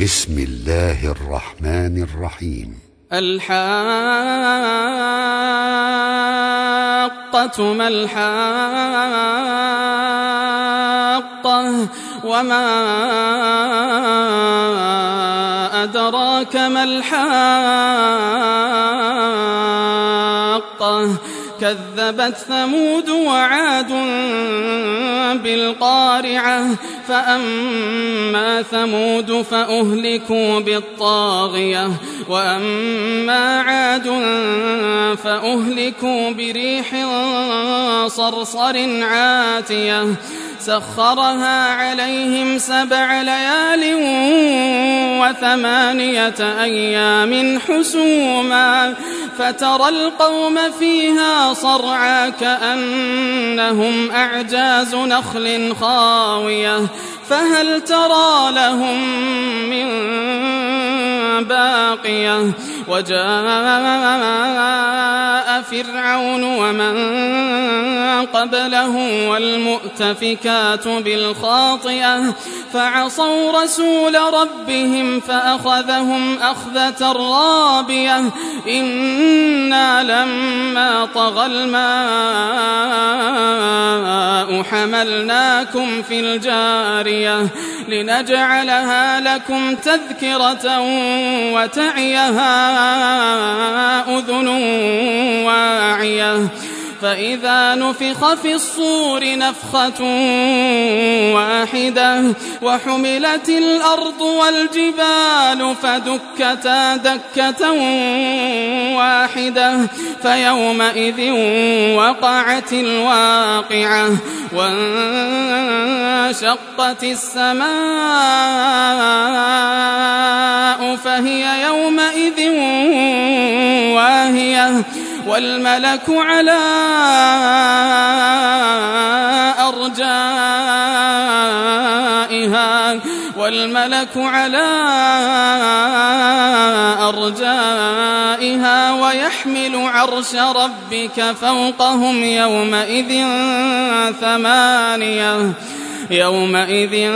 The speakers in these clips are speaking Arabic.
بسم الله الرحمن الرحيم. الحاقة ما الحاقة وما أدراك ما الحاقة كذبت ثمود وعاد بالقارعة فأما ثمود فأهلكوا بالطاغية وأما عاد فأهلكوا بريح صرصر عاتية سخرها عليهم 7 ليال و8 أيام حسوما فترى القوم فيها صرعى كأنهم أعجاز نخل خاوية فهل ترى لهم من باقية وجاء فرعون ومن قبله والمؤتفكات بالخاطئة فعصوا رسول ربهم فأخذهم أخذة رابية إنا لما طغى الماء حملناكم في الجارية لنجعلها لكم تذكرة وتعيها أذن واعية فإذا نفخ في الصور نفخة واحدة وحملت الأرض والجبال فدكتا دكة واحدة فيومئذ وقعت الواقعة وانشقت السماء فهي يومئذ واهية والملك على أرجائها ويحمل عرش ربك فوقهم يومئذ 8 يومئذ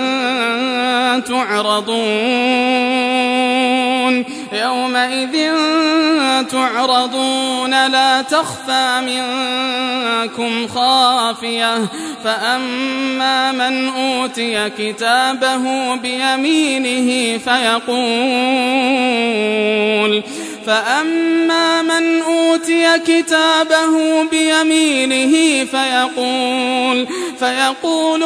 تعرضون لا تخفى منكم خافية فأما من أوتي كتابه بيمينه فيقول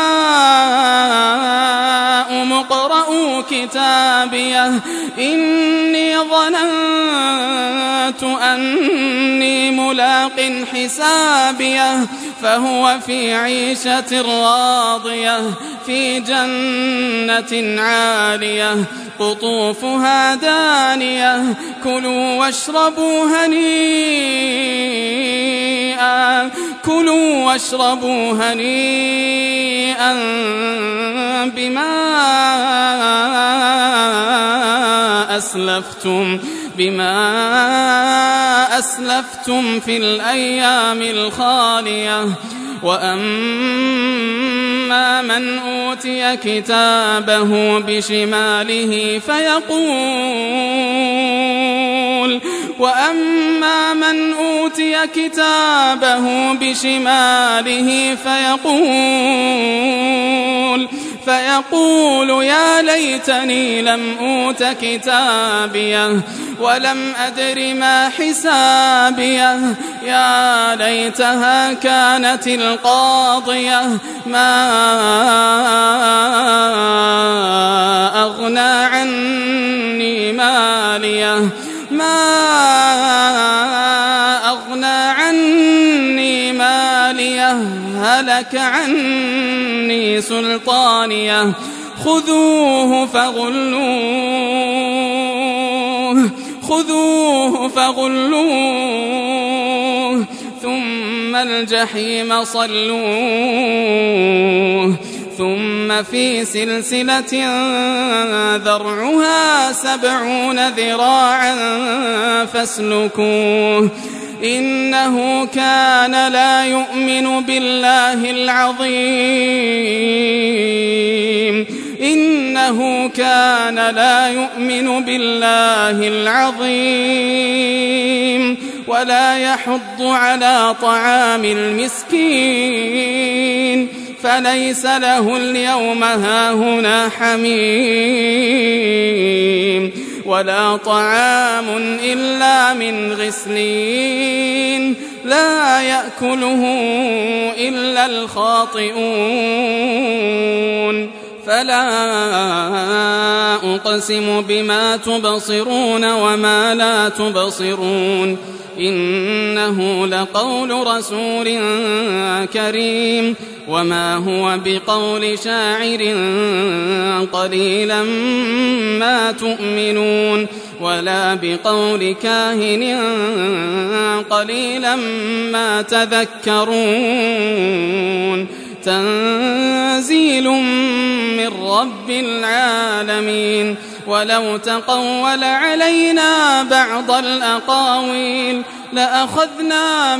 هاؤم اقرءوا كتابيه إني ظننت أني ملاق حسابيه فهو في عيشة راضية في جنة عالية قطوفها دانية كلوا واشربوا هنيئا بما أسلفتم في الأيام الخالية وأما من أوتي كتابه بشماله فيقول يا ليتني لم أوت كتابيه ولم أدر ما حسابيه يا ليتها كانت القاضية ما أغنى عني ماليه هلك عني سلطانيه خذوه فغلوه ثم الجحيم صلوه ثم في سلسلة ذرعها 70 ذراعا فاسلكوه إنه كان لا يؤمن بالله العظيم إنه كان لا يؤمن بالله العظيم ولا يحض على طعام المسكين فليس له اليوم هاهنا حميم ولا طعام إلا من غسلين لا يأكله إلا الخاطئون فلا أقسم بما تبصرون وما لا تبصرون إنه لقول رسول كريم وما هو بقول شاعر قليلا ما تؤمنون ولا بقول كاهن قليلا ما تذكرون تنزيل من رب العالمين ولو تقول علينا بعض الأقاويل لأخذنا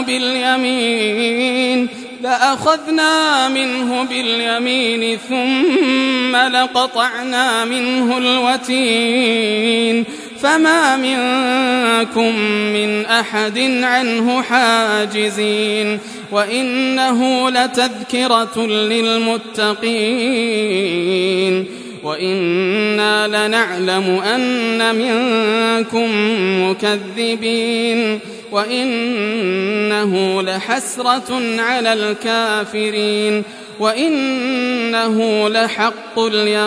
منه باليمين ثم لقطعنا منه الوتين فما منكم من أحد عنه حاجزين وإنه لتذكرة للمتقين وإنا لنعلم أن منكم مكذبين وإنه لحسرة على الكافرين وإنه لحق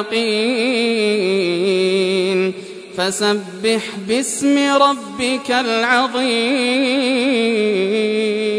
اليقين فسبح باسم ربك العظيم.